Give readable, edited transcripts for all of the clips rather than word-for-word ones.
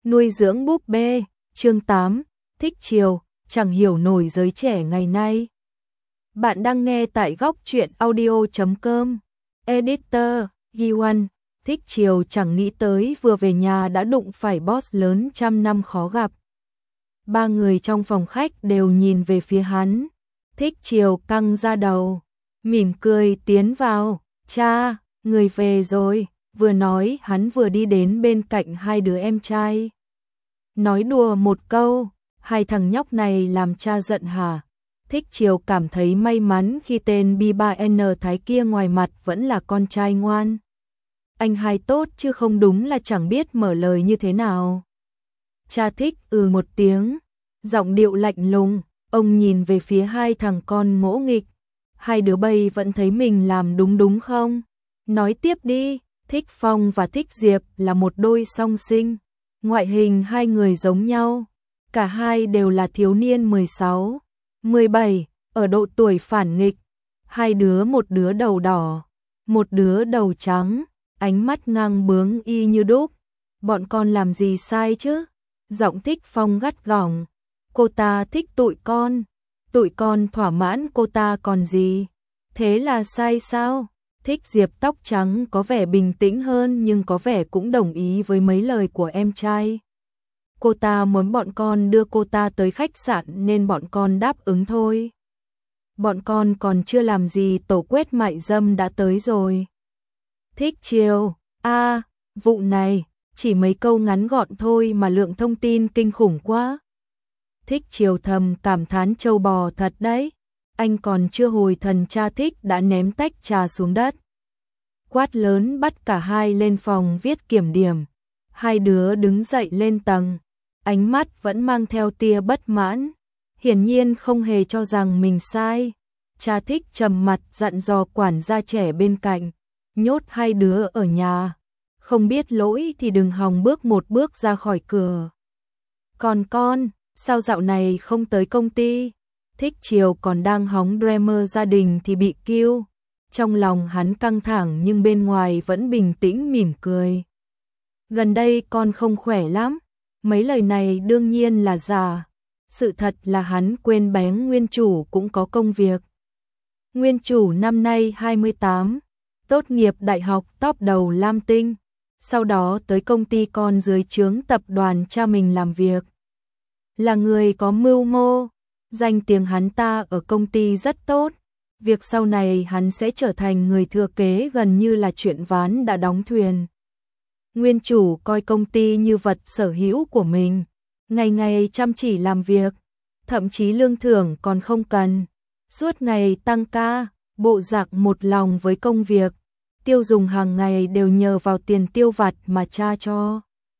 Nuôi dưỡng búp bê, chương 8, thích chiều, chẳng hiểu nổi giới trẻ ngày nay. Bạn đang nghe tại góc truyện audio.com. Editor, Ghi1, thích chiều chẳng nghĩ tới vừa về nhà đã đụng phải boss lớn trăm năm khó gặp. Ba người trong phòng khách đều nhìn về phía hắn. Thích chiều căng ra đầu, mỉm cười tiến vào. Cha, người về rồi. Vừa nói hắn vừa đi đến bên cạnh hai đứa em trai. Nói đùa một câu, hai thằng nhóc này làm cha giận hả? Thích chiều cảm thấy may mắn khi tên B3N Thái kia ngoài mặt vẫn là con trai ngoan. Anh hai tốt chứ không đúng là chẳng biết mở lời như thế nào. Cha thích một tiếng, giọng điệu lạnh lùng, ông nhìn về phía hai thằng con ngỗ nghịch. Hai đứa bay vẫn thấy mình làm đúng không? Nói tiếp đi. Thích Phong và Thích Diệp là một đôi song sinh, ngoại hình hai người giống nhau, cả hai đều là thiếu niên 16, 17, ở độ tuổi phản nghịch, hai đứa một đứa đầu đỏ, một đứa đầu trắng, ánh mắt ngang bướng y như đúc. Bọn con làm gì sai chứ? Giọng Thích Phong gắt gỏng, cô ta thích tụi con thỏa mãn cô ta còn gì, thế là sai sao? Thích Diệp tóc trắng có vẻ bình tĩnh hơn nhưng có vẻ cũng đồng ý với mấy lời của em trai. Cô ta muốn bọn con đưa cô ta tới khách sạn nên bọn con đáp ứng thôi. Bọn con còn chưa làm gì tổ quét mại dâm đã tới rồi. Thích chiều, vụ này, chỉ mấy câu ngắn gọn thôi mà lượng thông tin kinh khủng quá. Thích chiều thầm cảm thán trâu bò thật đấy. Anh còn chưa hồi thần cha Thích đã ném tách trà xuống đất. Quát lớn bắt cả hai lên phòng viết kiểm điểm. Hai đứa đứng dậy lên tầng. Ánh mắt vẫn mang theo tia bất mãn. Hiển nhiên không hề cho rằng mình sai. Cha Thích trầm mặt dặn dò quản gia trẻ bên cạnh. Nhốt hai đứa ở nhà. Không biết lỗi thì đừng hòng bước một bước ra khỏi cửa. Còn con, sao dạo này không tới công ty? Thích chiều còn đang hóng drama gia đình thì bị kêu. Trong lòng hắn căng thẳng nhưng bên ngoài vẫn bình tĩnh mỉm cười. Gần đây con không khỏe lắm. Mấy lời này đương nhiên là giả. Sự thật là hắn quên bén nguyên chủ cũng có công việc. Nguyên chủ năm nay 28, tốt nghiệp đại học top đầu Lam Tinh. Sau đó tới công ty con dưới trướng tập đoàn cha mình làm việc. Là người có mưu mô. Danh tiếng hắn ta ở công ty rất tốt. Việc sau này hắn sẽ trở thành người thừa kế gần như là chuyện ván đã đóng thuyền. Nguyên chủ coi công ty như vật sở hữu của mình. Ngày ngày chăm chỉ làm việc. Thậm chí lương thưởng còn không cần. Suốt ngày tăng ca, bộ dạng một lòng với công việc. Tiêu dùng hàng ngày đều nhờ vào tiền tiêu vặt mà cha cho.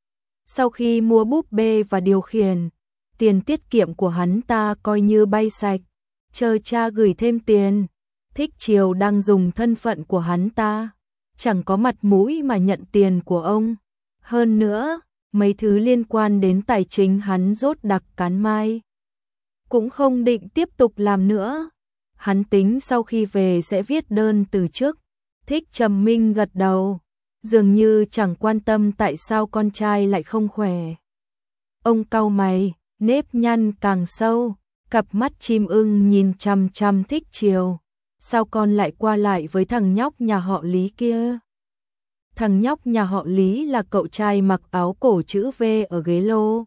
Sau khi mua búp bê và điều khiển, tiền tiết kiệm của hắn ta coi như bay sạch, chờ cha gửi thêm tiền. Thích chiều đang dùng thân phận của hắn ta, chẳng có mặt mũi mà nhận tiền của ông. Hơn nữa, mấy thứ liên quan đến tài chính hắn rốt đặc cán mai. Cũng không định tiếp tục làm nữa. Hắn tính sau khi về sẽ viết đơn từ chức. Thích trầm minh gật đầu, dường như chẳng quan tâm tại sao con trai lại không khỏe. Ông cau mày, nếp nhăn càng sâu, cặp mắt chim ưng nhìn chằm chằm Thích chiều. Sao con lại qua lại với thằng nhóc nhà họ Lý kia? Thằng nhóc nhà họ Lý là cậu trai mặc áo cổ chữ V ở ghế lô.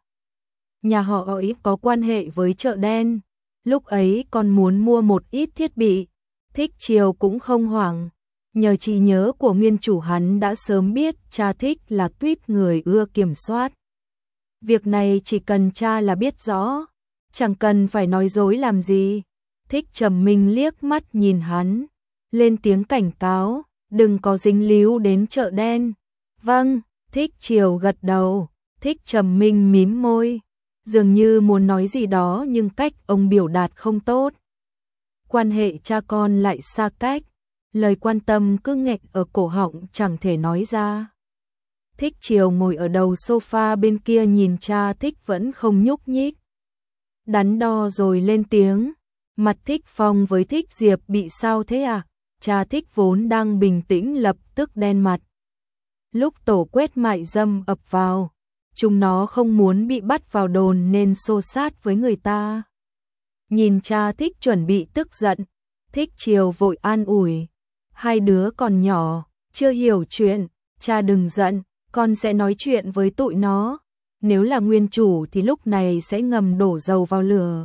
Nhà họ ấy có quan hệ với chợ đen. Lúc ấy con muốn mua một ít thiết bị. Thích chiều cũng không hoảng. Nhờ trí nhớ của nguyên chủ hắn đã sớm biết cha Thích là tuýp người ưa kiểm soát. Việc này chỉ cần cha là biết rõ, chẳng cần phải nói dối làm gì. Thích trầm minh liếc mắt nhìn hắn, lên tiếng cảnh cáo, đừng có dính líu đến chợ đen. Vâng, Thích chiều gật đầu. Thích trầm minh mím môi, dường như muốn nói gì đó nhưng cách ông biểu đạt không tốt. Quan hệ cha con lại xa cách, lời quan tâm cứ nghẹn ở cổ họng chẳng thể nói ra. Thích chiều ngồi ở đầu sofa bên kia nhìn cha Thích vẫn không nhúc nhích. Đắn đo rồi lên tiếng, mặt Thích Phong với Thích Diệp bị sao thế à? Cha Thích vốn đang bình tĩnh lập tức đen mặt. Lúc tổ quét mại dâm ập vào, Chúng nó không muốn bị bắt vào đồn nên xô xát với người ta. Nhìn cha Thích chuẩn bị tức giận, Thích Chiều vội an ủi. Hai đứa còn nhỏ, chưa hiểu chuyện, cha đừng giận, con sẽ nói chuyện với tụi nó. Nếu là nguyên chủ thì lúc này sẽ ngầm đổ dầu vào lửa.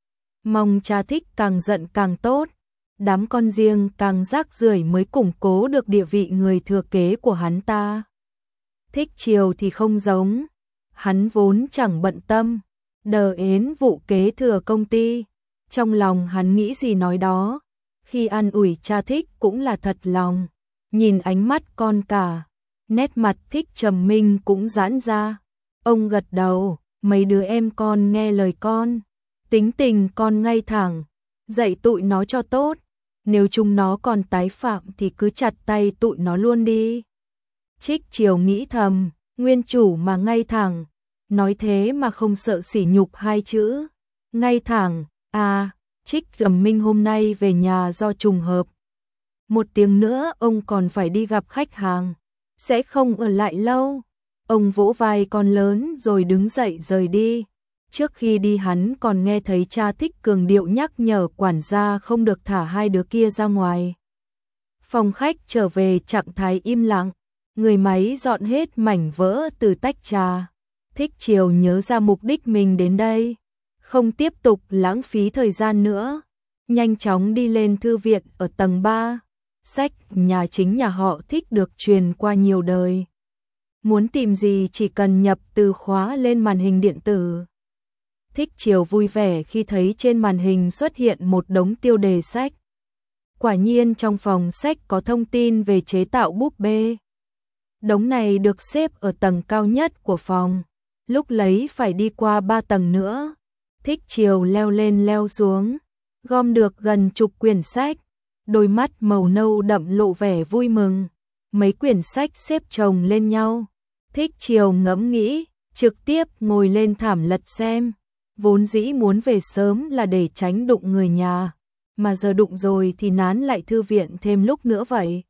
Mong cha Thích càng giận càng tốt. Đám con riêng càng rác rưởi mới củng cố được địa vị người thừa kế của hắn ta. Thích Chiều thì không giống. Hắn vốn chẳng bận tâm. Đờ ến vụ kế thừa công ty. Trong lòng hắn nghĩ gì nói đó. Khi an ủi cha Thích cũng là thật lòng. Nhìn ánh mắt con cả. Nét mặt Thích Trầm Minh cũng giãn ra. Ông gật đầu. Mấy đứa em con nghe lời con. Tính tình con ngay thẳng. Dạy tụi nó cho tốt. Nếu chúng nó còn tái phạm thì cứ chặt tay tụi nó luôn đi. Trích Chiều nghĩ thầm. Nguyên chủ mà ngay thẳng. Nói thế mà không sợ sỉ nhục hai chữ. Ngay thẳng. À, Trích Trầm Minh hôm nay về nhà do trùng hợp. Một tiếng nữa ông còn phải đi gặp khách hàng. Sẽ không ở lại lâu. Ông vỗ vai con lớn rồi đứng dậy rời đi. Trước khi đi hắn còn nghe thấy cha Thích cường điệu nhắc nhở quản gia không được thả hai đứa kia ra ngoài. Phòng khách trở về trạng thái im lặng. Người máy dọn hết mảnh vỡ từ tách trà. Thích Chiều nhớ ra mục đích mình đến đây. Không tiếp tục lãng phí thời gian nữa. Nhanh chóng đi lên thư viện ở tầng 3. Sách nhà chính nhà họ Thích được truyền qua nhiều đời. Muốn tìm gì chỉ cần nhập từ khóa lên màn hình điện tử. Thích Chiều vui vẻ khi thấy trên màn hình xuất hiện một đống tiêu đề sách. Quả nhiên trong phòng sách có thông tin về chế tạo búp bê. Đống này được xếp ở tầng cao nhất của phòng. Lúc lấy phải đi qua 3 tầng nữa. Thích Chiều leo lên leo xuống. Gom được gần chục quyển sách. Đôi mắt màu nâu đậm lộ vẻ vui mừng. Mấy quyển sách xếp chồng lên nhau. Thích Chiều ngẫm nghĩ, trực tiếp ngồi lên thảm lật xem. Vốn dĩ muốn về sớm là để tránh đụng người nhà. Mà giờ đụng rồi thì nán lại thư viện thêm lúc nữa vậy.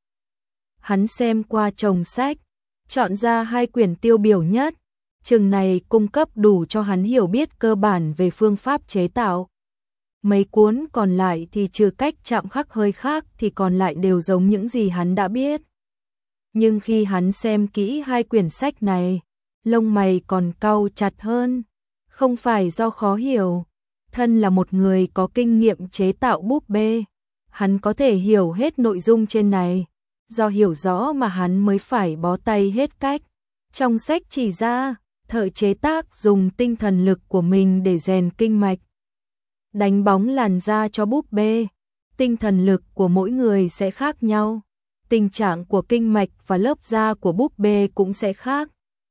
Hắn xem qua chồng sách. Chọn ra 2 quyển tiêu biểu nhất. Chừng này cung cấp đủ cho hắn hiểu biết cơ bản về phương pháp chế tạo. Mấy cuốn còn lại thì trừ cách chạm khắc hơi khác thì còn lại đều giống những gì hắn đã biết. Nhưng khi hắn xem kỹ 2 quyển sách này, lông mày còn cau chặt hơn. Không phải do khó hiểu. Thân là một người có kinh nghiệm chế tạo búp bê, hắn có thể hiểu hết nội dung trên này. Do hiểu rõ mà hắn mới phải bó tay hết cách. Trong sách chỉ ra, thợ chế tác dùng tinh thần lực của mình để rèn kinh mạch. Đánh bóng làn da cho búp bê. Tinh thần lực của mỗi người sẽ khác nhau. Tình trạng của kinh mạch và lớp da của búp bê cũng sẽ khác.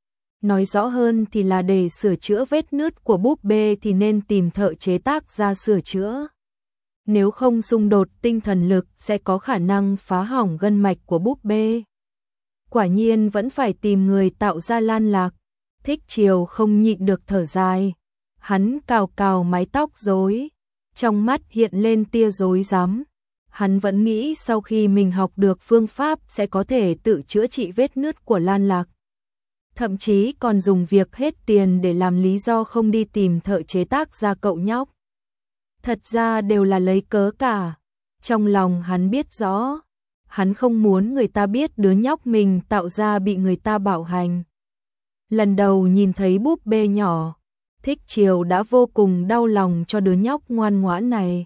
Nói rõ hơn thì là để sửa chữa vết nứt của búp bê thì nên tìm thợ chế tác ra sửa chữa. Nếu không xung đột tinh thần lực sẽ có khả năng phá hỏng gân mạch của búp bê. Quả nhiên vẫn phải tìm người tạo ra Lan Lạc. Thích Chiều không nhịn được thở dài. Hắn cào cào mái tóc rối. Trong mắt hiện lên tia rối rắm. Hắn vẫn nghĩ sau khi mình học được phương pháp sẽ có thể tự chữa trị vết nứt của Lan Lạc. Thậm chí còn dùng việc hết tiền để làm lý do không đi tìm thợ chế tác ra cậu nhóc. Thật ra đều là lấy cớ cả. Trong lòng hắn biết rõ. Hắn không muốn người ta biết đứa nhóc mình tạo ra bị người ta bạo hành. Lần đầu nhìn thấy búp bê nhỏ, Thích Chiều đã vô cùng đau lòng cho đứa nhóc ngoan ngoãn này.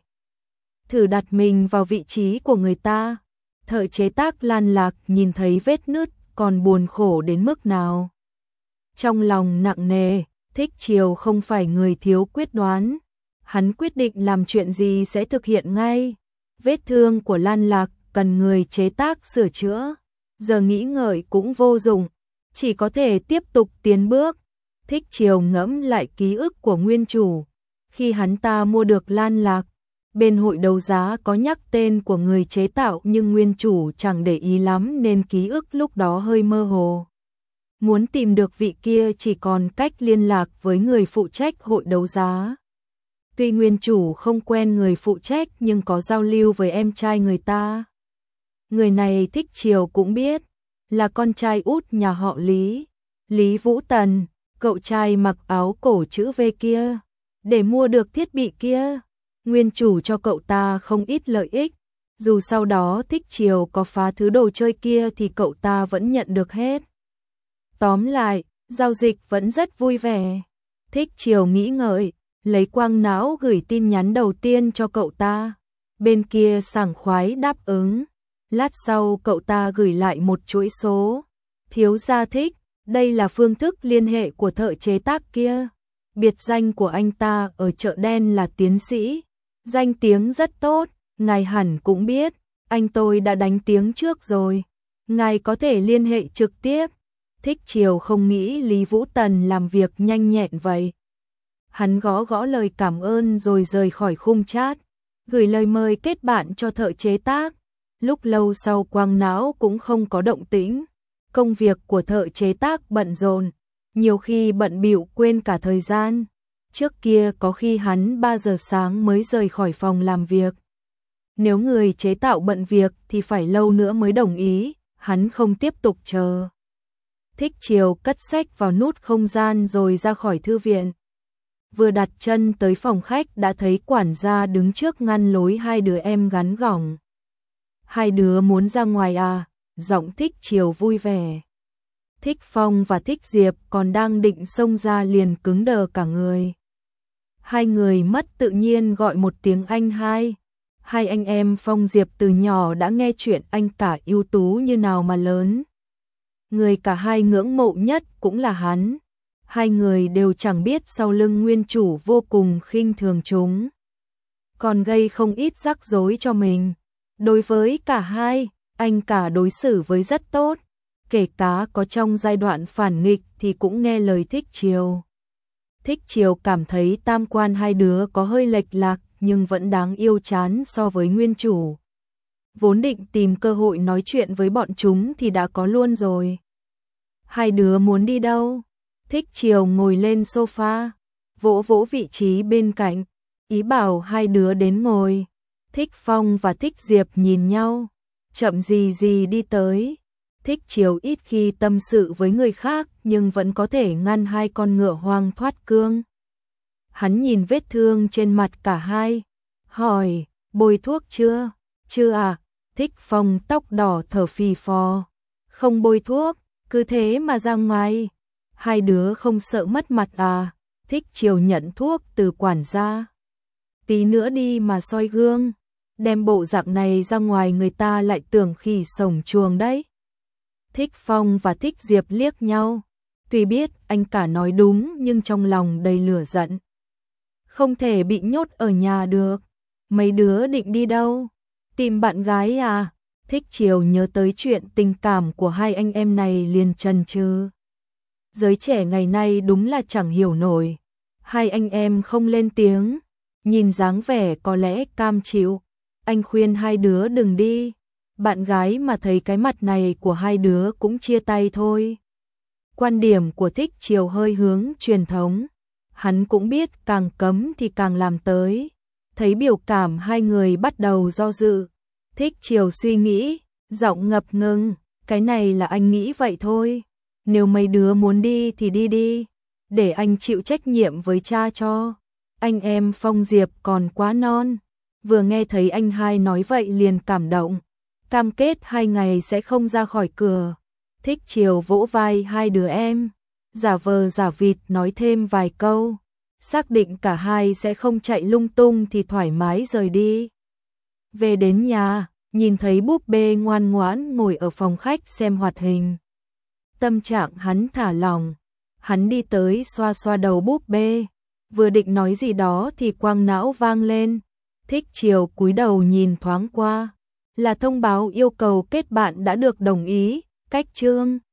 Thử đặt mình vào vị trí của người ta. Thợ chế tác Lan Lạc nhìn thấy vết nứt còn buồn khổ đến mức nào. Trong lòng nặng nề, Thích Chiều không phải người thiếu quyết đoán. Hắn quyết định làm chuyện gì sẽ thực hiện ngay. Vết thương của Lan Lạc cần người chế tác sửa chữa. Giờ nghĩ ngợi cũng vô dụng, chỉ có thể tiếp tục tiến bước. Thích Chiều ngẫm lại ký ức của nguyên chủ. Khi hắn ta mua được Lan Lạc, bên hội đấu giá có nhắc tên của người chế tạo nhưng nguyên chủ chẳng để ý lắm nên ký ức lúc đó hơi mơ hồ. Muốn tìm được vị kia chỉ còn cách liên lạc với người phụ trách hội đấu giá. Tuy nguyên chủ không quen người phụ trách nhưng có giao lưu với em trai người ta. Người này Thích Chiều cũng biết, là con trai út nhà họ Lý, Lý Vũ Tần. cậu trai mặc áo cổ chữ V kia, để mua được thiết bị kia, nguyên chủ cho cậu ta không ít lợi ích, dù sau đó Thích Chiều có phá thứ đồ chơi kia thì cậu ta vẫn nhận được hết. Tóm lại, giao dịch vẫn rất vui vẻ. Thích Chiều nghĩ ngợi, lấy quang não gửi tin nhắn đầu tiên cho cậu ta. Bên kia sảng khoái đáp ứng. Lát sau cậu ta gửi lại một chuỗi số. Thiếu gia Thích, đây là phương thức liên hệ của thợ chế tác kia. Biệt danh của anh ta ở chợ đen là tiến sĩ. Danh tiếng rất tốt, ngài hẳn cũng biết, anh tôi đã đánh tiếng trước rồi. Ngài có thể liên hệ trực tiếp. Thích Chiều không nghĩ Lý Vũ Tần làm việc nhanh nhẹn vậy. Hắn gõ gõ lời cảm ơn rồi rời khỏi khung chat, gửi lời mời kết bạn cho thợ chế tác. Lúc lâu sau quang não cũng không có động tĩnh. Công việc của thợ chế tác bận rộn, nhiều khi bận bịu quên cả thời gian. Trước kia có khi hắn 3 giờ sáng mới rời khỏi phòng làm việc. Nếu người chế tạo bận việc thì phải lâu nữa mới đồng ý, hắn không tiếp tục chờ. Thích Chiều cất sách vào nút không gian rồi ra khỏi thư viện. Vừa đặt chân tới phòng khách đã thấy quản gia đứng trước ngăn lối hai đứa em gắn gỏng. Hai đứa muốn ra ngoài à? Giọng Thích Chiều vui vẻ. Thích Phong và Thích Diệp còn đang định xông ra liền cứng đờ cả người. Hai người mất tự nhiên gọi một tiếng anh hai. Hai anh em Phong Diệp từ nhỏ đã nghe chuyện anh cả ưu tú như nào mà lớn. Người cả hai ngưỡng mộ nhất cũng là hắn. Hai người đều chẳng biết sau lưng nguyên chủ vô cùng khinh thường chúng, còn gây không ít rắc rối cho mình. Đối với cả hai, anh cả đối xử với rất tốt, kể cả có trong giai đoạn phản nghịch thì cũng nghe lời Thích Chiều. Thích Chiều cảm thấy tam quan hai đứa có hơi lệch lạc nhưng vẫn đáng yêu chán so với nguyên chủ. Vốn định tìm cơ hội nói chuyện với bọn chúng thì đã có luôn rồi. Hai đứa muốn đi đâu? Thích Chiều ngồi lên sofa, vỗ vỗ vị trí bên cạnh, ý bảo hai đứa đến ngồi. Thích Phong và Thích Diệp nhìn nhau, chậm gì gì đi tới. Thích Chiều ít khi tâm sự với người khác nhưng vẫn có thể ngăn hai con ngựa hoang thoát cương. Hắn nhìn vết thương trên mặt cả hai, hỏi, bôi thuốc chưa? Chưa à? Thích Phong tóc đỏ thở phì phò, không bôi thuốc, cứ thế mà ra ngoài. Hai đứa không sợ mất mặt à? Thích Chiều nhận thuốc từ quản gia. Tí nữa đi mà soi gương, đem bộ dạng này ra ngoài người ta lại tưởng khỉ sổng chuồng đấy. Thích Phong và Thích Diệp liếc nhau, tuy biết anh cả nói đúng nhưng trong lòng đầy lửa giận. Không thể bị nhốt ở nhà được. Mấy đứa định đi đâu? Tìm bạn gái à? Thích Chiều nhớ tới chuyện tình cảm của hai anh em này liền chần chừ. Giới trẻ ngày nay đúng là chẳng hiểu nổi. Hai anh em không lên tiếng, nhìn dáng vẻ có lẽ cam chịu. Anh khuyên hai đứa đừng đi. Bạn gái mà thấy cái mặt này của hai đứa cũng chia tay thôi. Quan điểm của Thích Chiều hơi hướng truyền thống. Hắn cũng biết càng cấm thì càng làm tới. Thấy biểu cảm hai người bắt đầu do dự. Thích Chiều suy nghĩ, giọng ngập ngừng, cái này là anh nghĩ vậy thôi. Nếu mấy đứa muốn đi thì đi đi, để anh chịu trách nhiệm với cha cho. Anh em Phong Diệp còn quá non. Vừa nghe thấy anh hai nói vậy liền cảm động, cam kết 2 ngày sẽ không ra khỏi cửa. Thích Chiều vỗ vai hai đứa em, giả vờ giả vịt nói thêm vài câu, xác định cả hai sẽ không chạy lung tung thì thoải mái rời đi. Về đến nhà, nhìn thấy búp bê ngoan ngoãn ngồi ở phòng khách xem hoạt hình. Tâm trạng hắn thả lỏng, hắn đi tới xoa xoa đầu búp bê, vừa định nói gì đó thì quang não vang lên. Thích Chiều cúi đầu nhìn thoáng qua, là thông báo yêu cầu kết bạn đã được đồng ý, cách chương.